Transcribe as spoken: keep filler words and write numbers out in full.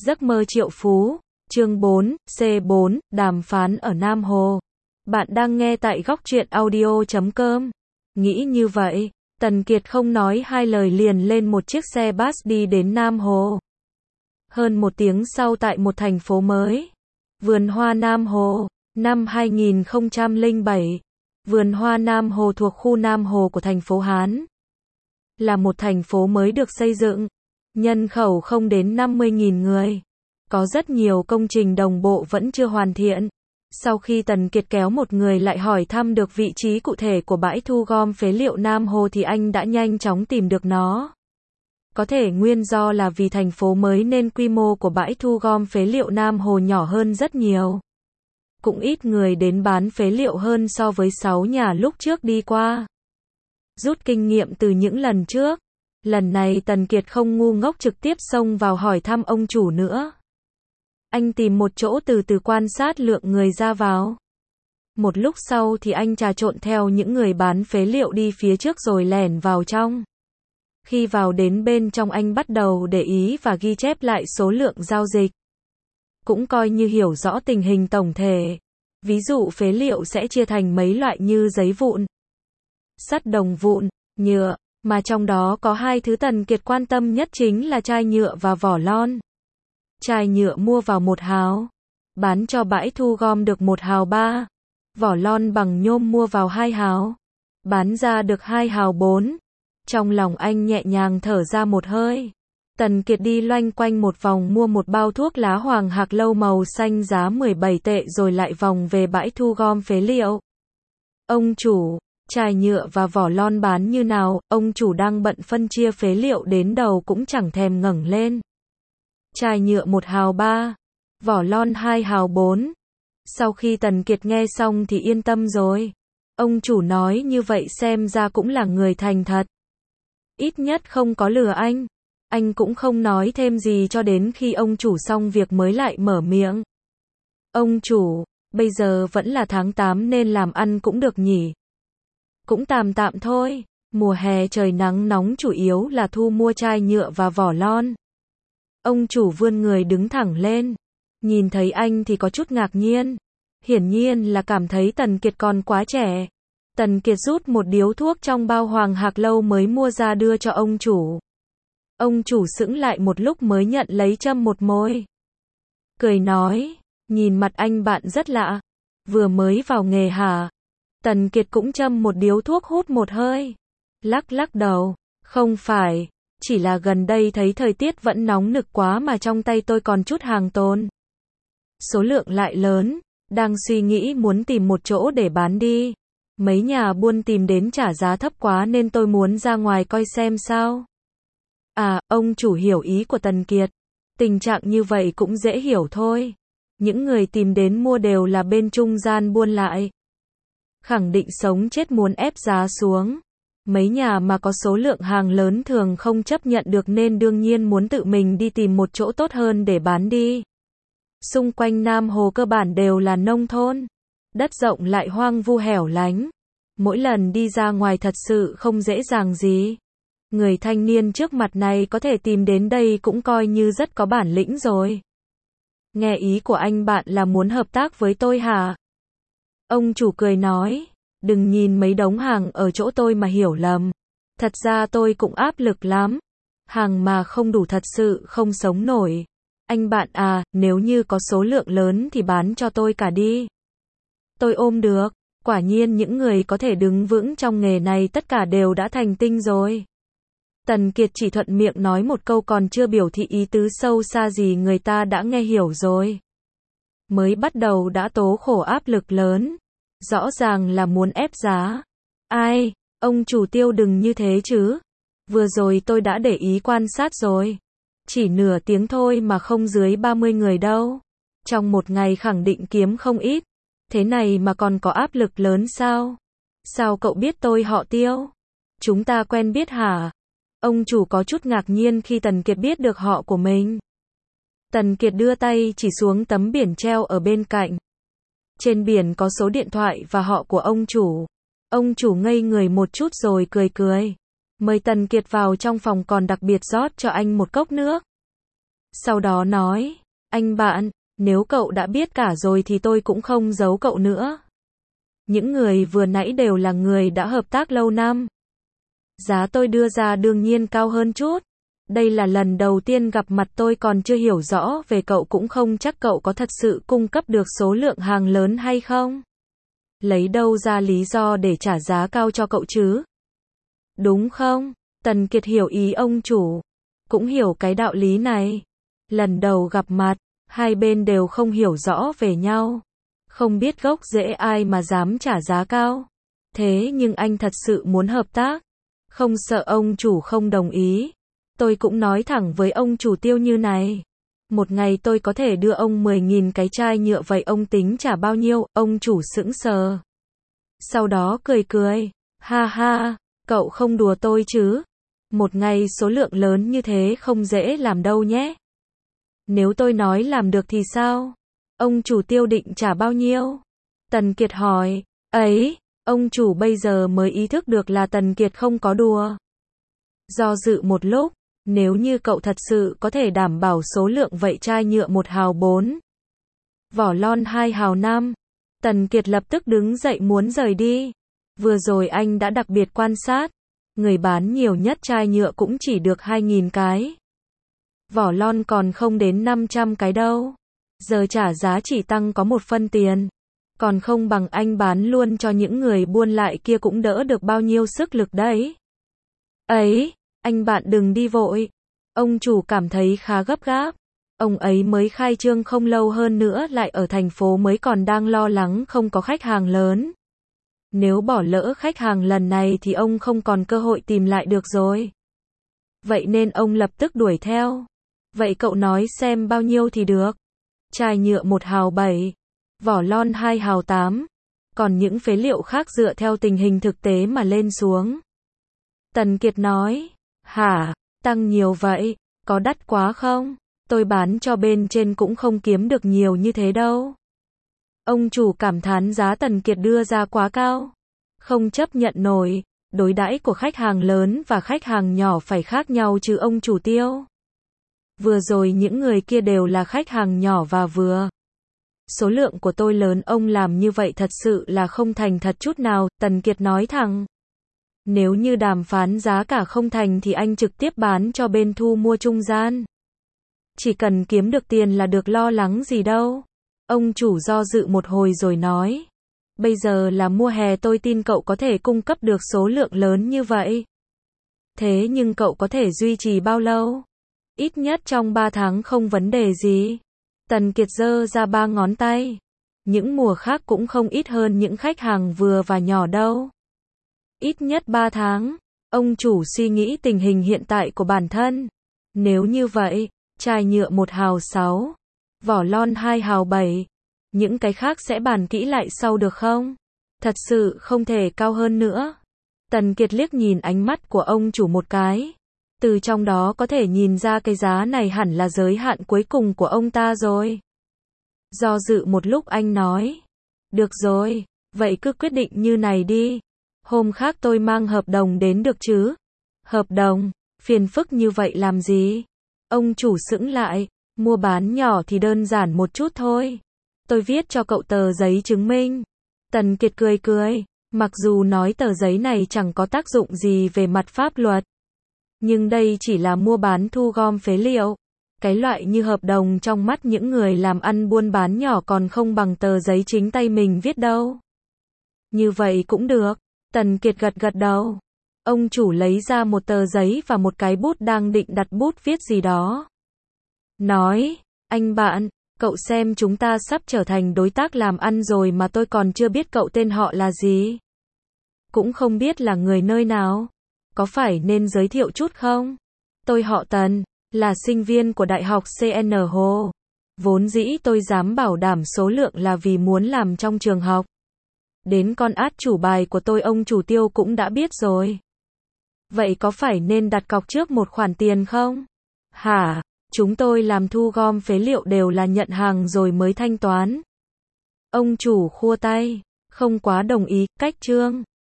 Giấc mơ triệu phú, chương bốn, C bốn, đàm phán ở Nam Hồ. Bạn đang nghe tại góc truyện audio chấm com. Nghĩ như vậy, Tần Kiệt không nói hai lời liền lên một chiếc xe bus đi đến Nam Hồ. Hơn một tiếng sau tại một thành phố mới. Vườn hoa Nam Hồ, năm hai nghìn không trăm lẻ bảy. Vườn hoa Nam Hồ thuộc khu Nam Hồ của thành phố Hán. Là một thành phố mới được xây dựng. Nhân khẩu không đến năm mươi nghìn người. Có rất nhiều công trình đồng bộ vẫn chưa hoàn thiện. Sau khi Tần Kiệt kéo một người lại hỏi thăm được vị trí cụ thể của bãi thu gom phế liệu Nam Hồ thì anh đã nhanh chóng tìm được nó. Có thể nguyên do là vì thành phố mới nên quy mô của bãi thu gom phế liệu Nam Hồ nhỏ hơn rất nhiều. Cũng ít người đến bán phế liệu hơn so với sáu nhà lúc trước đi qua. Rút kinh nghiệm từ những lần trước. Lần này Tần Kiệt không ngu ngốc trực tiếp xông vào hỏi thăm ông chủ nữa. Anh tìm một chỗ từ từ quan sát lượng người ra vào. Một lúc sau thì anh trà trộn theo những người bán phế liệu đi phía trước rồi lẻn vào trong. Khi vào đến bên trong anh bắt đầu để ý và ghi chép lại số lượng giao dịch. Cũng coi như hiểu rõ tình hình tổng thể. Ví dụ phế liệu sẽ chia thành mấy loại như giấy vụn, sắt đồng vụn, nhựa. Mà trong đó có hai thứ Tần Kiệt quan tâm nhất chính là chai nhựa và vỏ lon. Chai nhựa mua vào một hào, bán cho bãi thu gom được một hào ba. Vỏ lon bằng nhôm mua vào hai hào, bán ra được hai hào bốn. Trong lòng anh nhẹ nhàng thở ra một hơi. Tần Kiệt đi loanh quanh một vòng mua một bao thuốc lá Hoàng Hạc Lâu màu xanh giá mười bảy tệ rồi lại vòng về bãi thu gom phế liệu. Ông chủ, chai nhựa và vỏ lon bán như nào? Ông chủ đang bận phân chia phế liệu đến đầu cũng chẳng thèm ngẩng lên. Chai nhựa một hào ba, vỏ lon hai hào bốn. Sau khi Tần Kiệt nghe xong thì yên tâm rồi. Ông chủ nói như vậy xem ra cũng là người thành thật. Ít nhất không có lừa anh. Anh cũng không nói thêm gì cho đến khi ông chủ xong việc mới lại mở miệng. Ông chủ, bây giờ vẫn là tháng tám nên làm ăn cũng được nhỉ? Cũng tạm tạm thôi, mùa hè trời nắng nóng chủ yếu là thu mua chai nhựa và vỏ lon. Ông chủ vươn người đứng thẳng lên, nhìn thấy anh thì có chút ngạc nhiên, hiển nhiên là cảm thấy Tần Kiệt còn quá trẻ. Tần Kiệt rút một điếu thuốc trong bao Hoàng Hạc Lâu mới mua ra đưa cho ông chủ. Ông chủ sững lại một lúc mới nhận lấy châm một môi. Cười nói, nhìn mặt anh bạn rất lạ, vừa mới vào nghề hả? Tần Kiệt cũng châm một điếu thuốc hút một hơi. Lắc lắc đầu, không phải, chỉ là gần đây thấy thời tiết vẫn nóng nực quá mà trong tay tôi còn chút hàng tồn. Số lượng lại lớn, đang suy nghĩ muốn tìm một chỗ để bán đi. Mấy nhà buôn tìm đến trả giá thấp quá nên tôi muốn ra ngoài coi xem sao. À, ông chủ hiểu ý của Tần Kiệt. Tình trạng như vậy cũng dễ hiểu thôi. Những người tìm đến mua đều là bên trung gian buôn lại. Khẳng định sống chết muốn ép giá xuống. Mấy nhà mà có số lượng hàng lớn thường không chấp nhận được nên đương nhiên muốn tự mình đi tìm một chỗ tốt hơn để bán đi. Xung quanh Nam Hồ cơ bản đều là nông thôn. Đất rộng lại hoang vu hẻo lánh. Mỗi lần đi ra ngoài thật sự không dễ dàng gì. Người thanh niên trước mặt này có thể tìm đến đây cũng coi như rất có bản lĩnh rồi. Nghe ý của anh bạn là muốn hợp tác với tôi hả? Ông chủ cười nói, đừng nhìn mấy đống hàng ở chỗ tôi mà hiểu lầm. Thật ra tôi cũng áp lực lắm. Hàng mà không đủ thật sự không sống nổi. Anh bạn à, nếu như có số lượng lớn thì bán cho tôi cả đi. Tôi ôm được. Quả nhiên những người có thể đứng vững trong nghề này tất cả đều đã thành tinh rồi. Tần Kiệt chỉ thuận miệng nói một câu còn chưa biểu thị ý tứ sâu xa gì người ta đã nghe hiểu rồi. Mới bắt đầu đã tố khổ áp lực lớn. Rõ ràng là muốn ép giá. Ai, ông chủ Tiêu đừng như thế chứ. Vừa rồi tôi đã để ý quan sát rồi. Chỉ nửa tiếng thôi mà không dưới ba mươi người đâu. Trong một ngày khẳng định kiếm không ít. Thế này mà còn có áp lực lớn sao? Sao cậu biết tôi họ Tiêu? Chúng ta quen biết hả? Ông chủ có chút ngạc nhiên khi Tần Kiệt biết được họ của mình. Tần Kiệt đưa tay chỉ xuống tấm biển treo ở bên cạnh. Trên biển có số điện thoại và họ của ông chủ. Ông chủ ngây người một chút rồi cười cười. Mời Tần Kiệt vào trong phòng còn đặc biệt rót cho anh một cốc nước. Sau đó nói, anh bạn, nếu cậu đã biết cả rồi thì tôi cũng không giấu cậu nữa. Những người vừa nãy đều là người đã hợp tác lâu năm. Giá tôi đưa ra đương nhiên cao hơn chút. Đây là lần đầu tiên gặp mặt, tôi còn chưa hiểu rõ về cậu, cũng không chắc cậu có thật sự cung cấp được số lượng hàng lớn hay không. Lấy đâu ra lý do để trả giá cao cho cậu chứ? Đúng không? Tần Kiệt hiểu ý ông chủ. Cũng hiểu cái đạo lý này. Lần đầu gặp mặt, hai bên đều không hiểu rõ về nhau. Không biết gốc rễ ai mà dám trả giá cao. Thế nhưng anh thật sự muốn hợp tác. Không sợ ông chủ không đồng ý. Tôi cũng nói thẳng với ông chủ Tiêu như này. Một ngày tôi có thể đưa ông mười nghìn cái chai nhựa, vậy ông tính trả bao nhiêu? Ông chủ sững sờ. Sau đó cười cười. Ha ha, cậu không đùa tôi chứ? Một ngày số lượng lớn như thế không dễ làm đâu nhé. Nếu tôi nói làm được thì sao? Ông chủ Tiêu định trả bao nhiêu? Tần Kiệt hỏi. Ấy, ông chủ bây giờ mới ý thức được là Tần Kiệt không có đùa. Do dự một lúc, nếu như cậu thật sự có thể đảm bảo số lượng vậy chai nhựa một hào bốn, vỏ lon hai hào năm. Tần Kiệt lập tức đứng dậy muốn rời đi. Vừa rồi anh đã đặc biệt quan sát, người bán nhiều nhất chai nhựa cũng chỉ được hai nghìn cái. Vỏ lon còn không đến năm trăm cái đâu. Giờ trả giá chỉ tăng có một phân tiền. Còn không bằng anh bán luôn cho những người buôn lại kia, cũng đỡ được bao nhiêu sức lực đấy. Ấy, anh bạn đừng đi vội. Ông chủ cảm thấy khá gấp gáp. Ông ấy mới khai trương không lâu, hơn nữa lại ở thành phố mới, còn đang lo lắng không có khách hàng lớn. Nếu bỏ lỡ khách hàng lần này thì ông không còn cơ hội tìm lại được rồi. Vậy nên ông lập tức đuổi theo. Vậy cậu nói xem bao nhiêu thì được? Chai nhựa một hào bảy, vỏ lon hai hào tám, còn những phế liệu khác dựa theo tình hình thực tế mà lên xuống. Tần Kiệt nói, hả, tăng nhiều vậy, có đắt quá không? Tôi bán cho bên trên cũng không kiếm được nhiều như thế đâu. Ông chủ cảm thán giá Tần Kiệt đưa ra quá cao. Không chấp nhận nổi, đối đãi của khách hàng lớn và khách hàng nhỏ phải khác nhau chứ ông chủ Tiêu. Vừa rồi những người kia đều là khách hàng nhỏ và vừa. Số lượng của tôi lớn, ông làm như vậy thật sự là không thành thật chút nào, Tần Kiệt nói thẳng. Nếu như đàm phán giá cả không thành thì anh trực tiếp bán cho bên thu mua trung gian. Chỉ cần kiếm được tiền là được, lo lắng gì đâu. Ông chủ do dự một hồi rồi nói. Bây giờ là mùa hè, tôi tin cậu có thể cung cấp được số lượng lớn như vậy. Thế nhưng cậu có thể duy trì bao lâu? Ít nhất trong ba tháng không vấn đề gì. Tần Kiệt giơ ra ba ngón tay. Những mùa khác cũng không ít hơn những khách hàng vừa và nhỏ đâu. Ít nhất ba tháng. Ông chủ suy nghĩ tình hình hiện tại của bản thân. Nếu như vậy, chai nhựa một hào sáu, vỏ lon hai hào bảy, những cái khác sẽ bàn kỹ lại sau được không? Thật sự không thể cao hơn nữa. Tần Kiệt liếc nhìn ánh mắt của ông chủ một cái. Từ trong đó có thể nhìn ra cái giá này hẳn là giới hạn cuối cùng của ông ta rồi. Do dự một lúc anh nói. Được rồi, vậy cứ quyết định như này đi. Hôm khác tôi mang hợp đồng đến được chứ? Hợp đồng? Phiền phức như vậy làm gì? Ông chủ sững lại. Mua bán nhỏ thì đơn giản một chút thôi. Tôi viết cho cậu tờ giấy chứng minh. Tần Kiệt cười cười. Mặc dù nói tờ giấy này chẳng có tác dụng gì về mặt pháp luật. Nhưng đây chỉ là mua bán thu gom phế liệu. Cái loại như hợp đồng trong mắt những người làm ăn buôn bán nhỏ còn không bằng tờ giấy chính tay mình viết đâu. Như vậy cũng được. Tần Kiệt gật gật đầu. Ông chủ lấy ra một tờ giấy và một cái bút, đang định đặt bút viết gì đó. Nói, anh bạn, cậu xem, chúng ta sắp trở thành đối tác làm ăn rồi mà tôi còn chưa biết cậu tên họ là gì. Cũng không biết là người nơi nào. Có phải nên giới thiệu chút không? Tôi họ Tần, là sinh viên của Đại học xê en Hồ. Vốn dĩ tôi dám bảo đảm số lượng là vì muốn làm trong trường học. Đến con át chủ bài của tôi ông chủ Tiêu cũng đã biết rồi. Vậy có phải nên đặt cọc trước một khoản tiền không? Hả? Chúng tôi làm thu gom phế liệu đều là nhận hàng rồi mới thanh toán. Ông chủ khua tay, không quá đồng ý, cách trương.